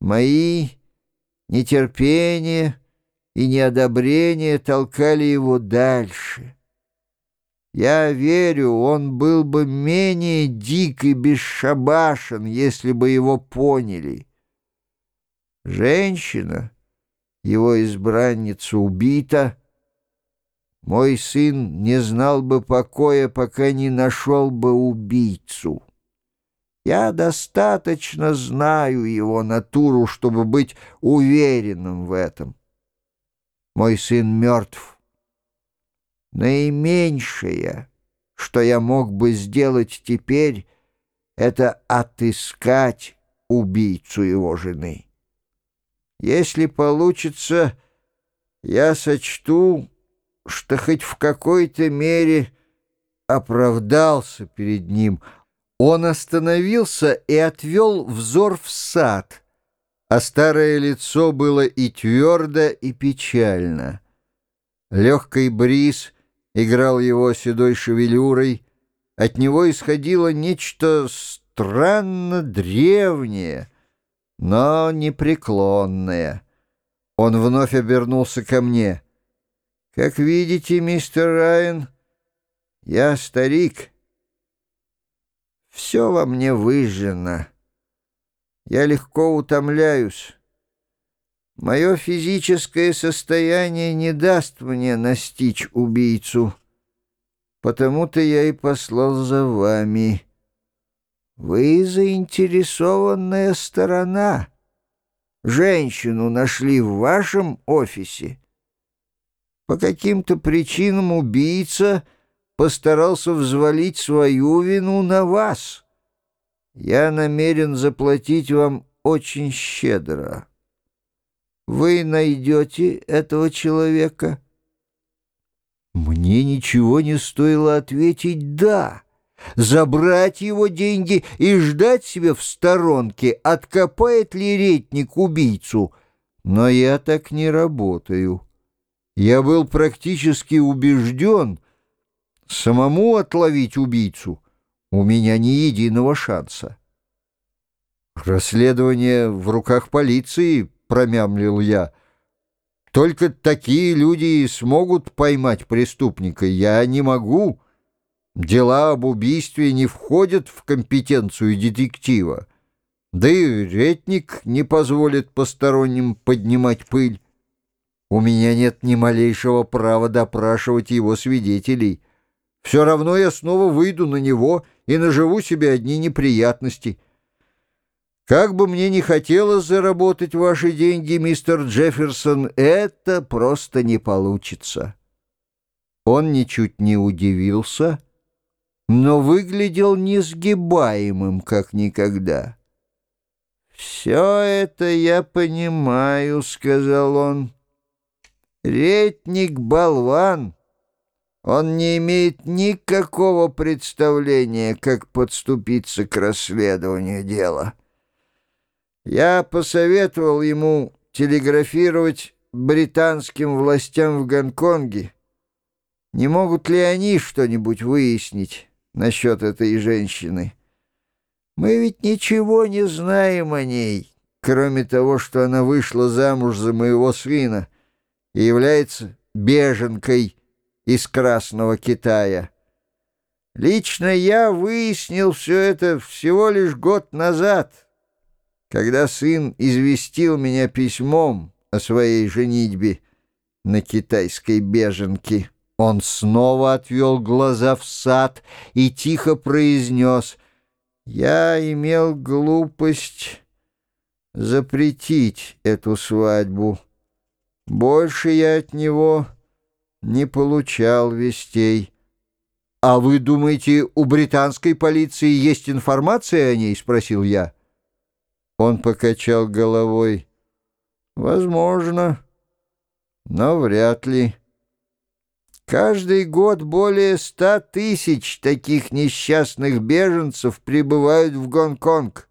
Мои нетерпение и неодобрение толкали его дальше. Я верю, он был бы менее дик и бесшабашен, если бы его поняли. Женщина, его избранница, убита. Мой сын не знал бы покоя, пока не нашел бы убийцу. Я достаточно знаю его натуру, чтобы быть уверенным в этом. Мой сын мертв. Наименьшее, что я мог бы сделать теперь, это отыскать убийцу его жены. Если получится, я сочту, что хоть в какой-то мере оправдался перед ним. Он остановился и отвел взор в сад, а старое лицо было и твердо, и печально. Легкий бриз играл его седой шевелюрой, от него исходило нечто странно древнее, но непреклонное. Он вновь обернулся ко мне. «Как видите, мистер Райан, я старик. Все во мне выжжено. Я легко утомляюсь. Мое физическое состояние не даст мне настичь убийцу. Потому-то я и послал за вами. Вы заинтересованная сторона. Женщину нашли в вашем офисе. По каким-то причинам убийца постарался взвалить свою вину на вас. Я намерен заплатить вам очень щедро. Вы найдете этого человека?» Мне ничего не стоило ответить «да», забрать его деньги и ждать себе в сторонке, откопает ли ретник убийцу. Но я так не работаю. Я был практически убежден, самому отловить убийцу у меня ни единого шанса. «Расследование в руках полиции», — промямлил я. «Только такие люди смогут поймать преступника. Я не могу. Дела об убийстве не входят в компетенцию детектива. Да и ретник не позволит посторонним поднимать пыль. У меня нет ни малейшего права допрашивать его свидетелей. Все равно я снова выйду на него и наживу себе одни неприятности. Как бы мне ни хотелось заработать ваши деньги, мистер Джефферсон, это просто не получится». Он ничуть не удивился, но выглядел несгибаемым, как никогда. «Все это я понимаю», — сказал он. «Ретник — болван. Он не имеет никакого представления, как подступиться к расследованию дела. Я посоветовал ему телеграфировать британским властям в Гонконге. Не могут ли они что-нибудь выяснить насчет этой женщины? Мы ведь ничего не знаем о ней, кроме того, что она вышла замуж за моего сына и является беженкой из Красного Китая. Лично я выяснил все это всего лишь год назад, когда сын известил меня письмом о своей женитьбе на китайской беженке». Он снова отвел глаза в сад и тихо произнес: «Я имел глупость запретить эту свадьбу. Больше я от него не получал вестей». «А вы думаете, у британской полиции есть информация о ней?» — спросил я. Он покачал головой. «Возможно, но вряд ли. Каждый год более 100 тысяч таких несчастных беженцев прибывают в Гонконг.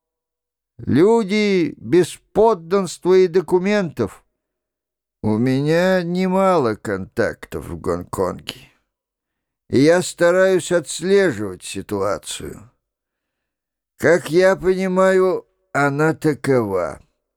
Люди без подданства и документов. У меня немало контактов в Гонконге, и я стараюсь отслеживать ситуацию. Как я понимаю, она такова.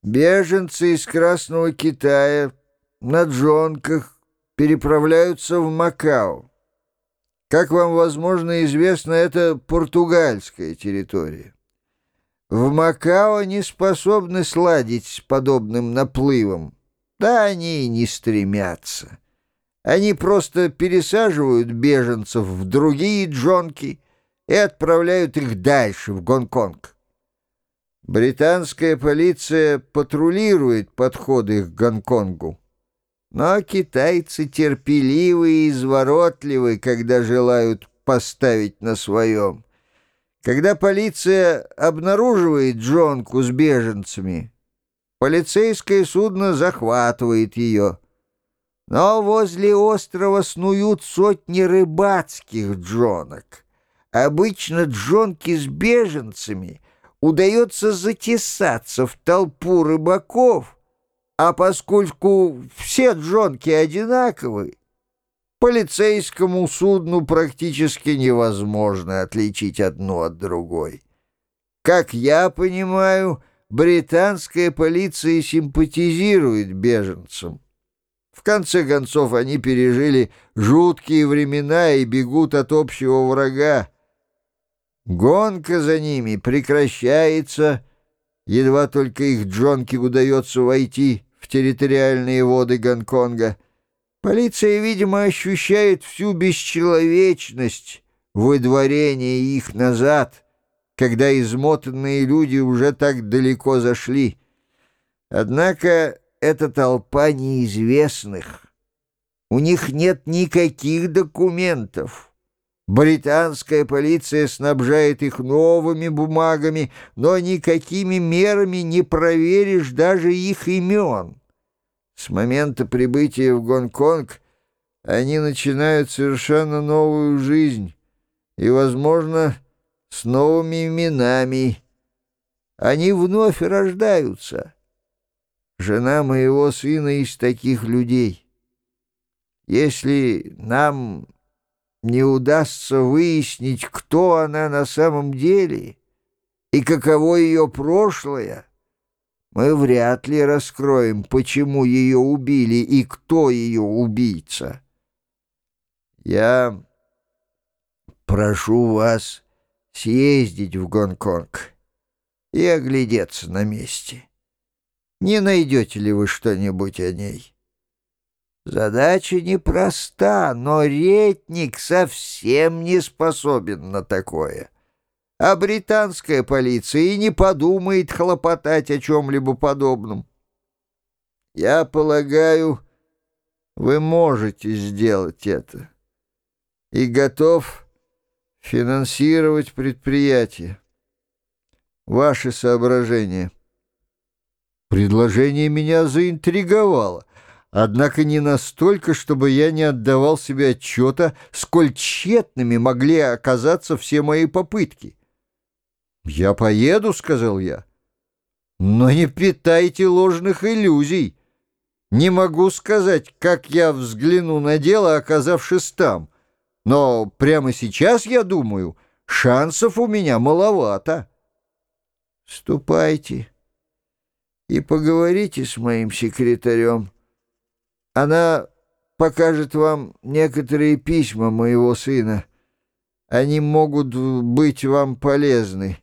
Беженцы из Красного Китая на джонках переправляются в Макао. Как вам, возможно, известно, это португальская территория. В Макао они способны сладить с подобным наплывом. Да они и не стремятся. Они просто пересаживают беженцев в другие джонки и отправляют их дальше, в Гонконг. Британская полиция патрулирует подходы к Гонконгу. Но китайцы терпеливы и изворотливы, когда желают поставить на своем. Когда полиция обнаруживает джонку с беженцами, полицейское судно захватывает ее. Но возле острова снуют сотни рыбацких джонок. Обычно джонки с беженцами удается затесаться в толпу рыбаков, а поскольку все джонки одинаковы, полицейскому судну практически невозможно отличить одну от другой. Как я понимаю, британская полиция симпатизирует беженцам. В конце концов, они пережили жуткие времена и бегут от общего врага. Гонка за ними прекращается, едва только их джонке удается войти в территориальные воды Гонконга. Полиция, видимо, ощущает всю бесчеловечность выдворения их назад, когда измотанные люди уже так далеко зашли. Однако это толпа неизвестных. У них нет никаких документов. Британская полиция снабжает их новыми бумагами, но никакими мерами не проверишь даже их имен. С момента прибытия в Гонконг они начинают совершенно новую жизнь и, возможно, с новыми именами. Они вновь рождаются. Жена моего сына из таких людей. Если нам не удастся выяснить, кто она на самом деле и каково ее прошлое, мы вряд ли раскроем, почему ее убили и кто ее убийца. Я прошу вас съездить в Гонконг и оглядеться на месте. Не найдете ли вы что-нибудь о ней? Задача непроста, но ретник совсем не способен на такое. А британская полиция и не подумает хлопотать о чем-либо подобном. Я полагаю, вы можете сделать это и готов финансировать предприятие. Ваши соображения. Предложение меня заинтриговало. Однако не настолько, чтобы я не отдавал себе отчета, сколь тщетными могли оказаться все мои попытки. «Я поеду», — сказал я. «Но не питайте ложных иллюзий. Не могу сказать, как я взгляну на дело, оказавшись там. Но прямо сейчас, я думаю, шансов у меня маловато». «Ступайте и поговорите с моим секретарем. Она покажет вам некоторые письма моего сына. Они могут быть вам полезны.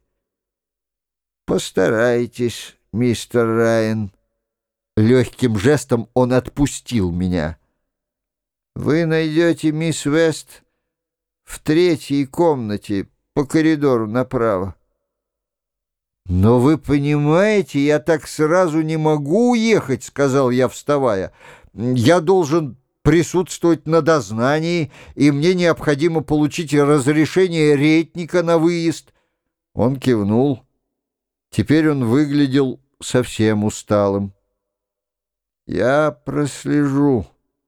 Постарайтесь, мистер Райан». Легким жестом он отпустил меня. «Вы найдете мисс Вест в 3-й комнате по коридору направо». «Но вы понимаете, я так сразу не могу уехать», — сказал я, вставая. «Я должен присутствовать на дознании, и мне необходимо получить разрешение ретника на выезд». Он кивнул. Теперь он выглядел совсем усталым. «Я прослежу.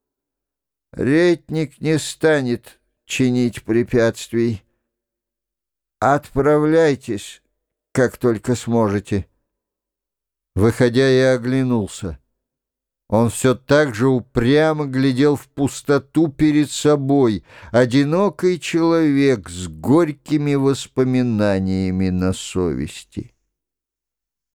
Ретник не станет чинить препятствий. Отправляйтесь, как только сможете». Выходя, я оглянулся. Он все так же упрямо глядел в пустоту перед собой, одинокий человек с горькими воспоминаниями на совести.